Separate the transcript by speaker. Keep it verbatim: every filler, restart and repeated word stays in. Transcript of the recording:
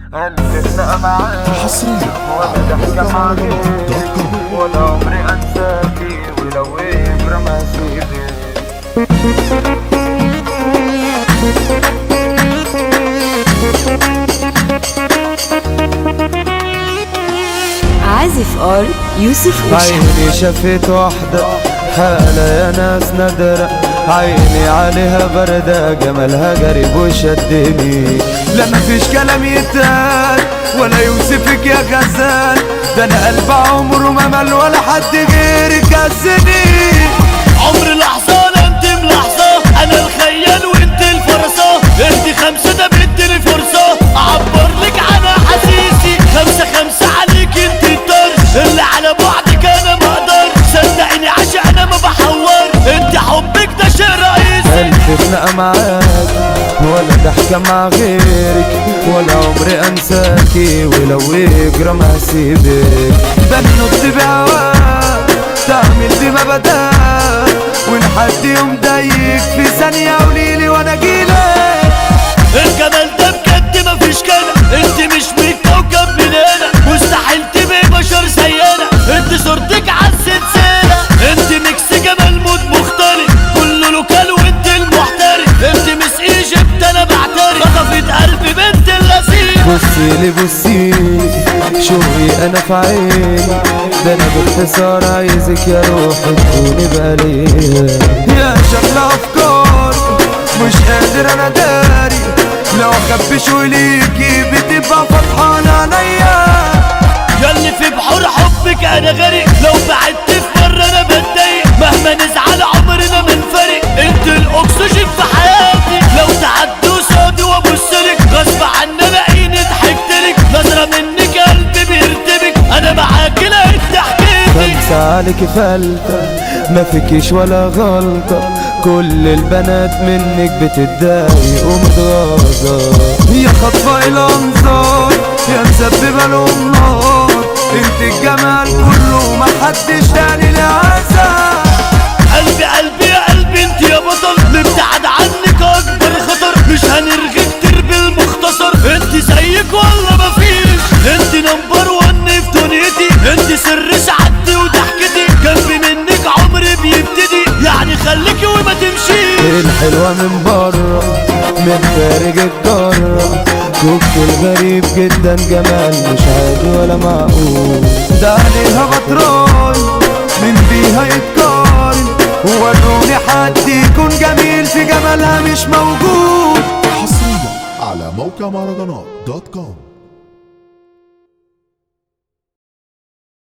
Speaker 1: قلبنا معاك
Speaker 2: حصريا
Speaker 1: ولا ضحكة معاك
Speaker 2: دوت كوم.
Speaker 1: ولا عمري انساكي ولو يجرى ما سيبك.
Speaker 3: عازف ار يوسف وشا.
Speaker 1: عيني شفت وحدة حالة يا ناس نادرة، عيني عليها بردة جمالها قريب وشدني. لا مفيش كلام يتقال ولا يوصفك يا غزال، ده انا قلب عمره ما مل ولا حد غيرك هزني.
Speaker 4: عمر لحظة لا انت ملاحظة، انا الخيال وانت الفرصة، اهدي خمسة ده بدي فرصة اعبر لك عن احاسيسي. خمسة خمسة عليك انت الطرش اللي على بعدك انا ما اقدر، صدقيني عشان انا ما بحور، انت حبك ده شيء رئيسي.
Speaker 1: ألف خناقة معاك ولا ضحكة مع غيرك، ولا عمري انساكي ولو يجرى ما هسيبك. بنط بهواك تعمل دي ما بداك، ولحد يوم ضايق في ثانية قوليلي وانا اجيلك.
Speaker 4: الجمال ده بجد مفيش كده، انت مش من كوكب من هنا، مستحيل تبقي بشر زينا، انت صورتك عالسلسلة، انت ميكس جمال مود مختلف، كله لوكال وانت المحترف، انت مس ايجيبت انا بعترف، خطفت قلبي بنت اللذيذ.
Speaker 1: بصيلي بصيلي شوقي انا في عيني، ده انا باختصار عايزك يا روحي تكوني بقليل. يا شغل افكاري مش قادر انا داري، لو اخبي شوقيكي بتبقى فرحانة عينيا.
Speaker 4: ياللي في بحور حبك انا غريق، لو بعدت في مرة انا بتضايق، مهما نزعل عمرنا ما نفرق، انت الاكسجين في حياتي، لو تعدي قصادي وابصلك غصب عني الاقيني ضحكتلك، نظرة منك قلبي بيرتبك، انا معاكي لقيت ضحكتك.
Speaker 1: خمسة عليكي فلتة ما فيكيش ولا غلطة، كل البنات منك بتتضايق ومتغاظة. يا خطفة الانظار يا مسببة لهم نار، انت الجمال كله ما حدش تاني لعزة.
Speaker 4: قلبي قلبي يا قلبي انت يا بطل، نبتعد عنك اكبر خطر، مش هنرغي كتير بالمختصر، انت زيك ولا مفيش، انت نمبر ون في دنيتي، انت سر سعادتي وضحكتي، جنبي منك عمري بيبتدي، يعني خليكي وما تمشيش.
Speaker 1: الحلوة من بره من خارج القارة، كوكتيل غريب جدا جمال مش عادي ولا معقول، ده عليها بطران من بيها يتقارن، وروني حد يكون جميل في جمالها مش موجود.
Speaker 2: حصريا على موقع مهرجانات دوت كوم.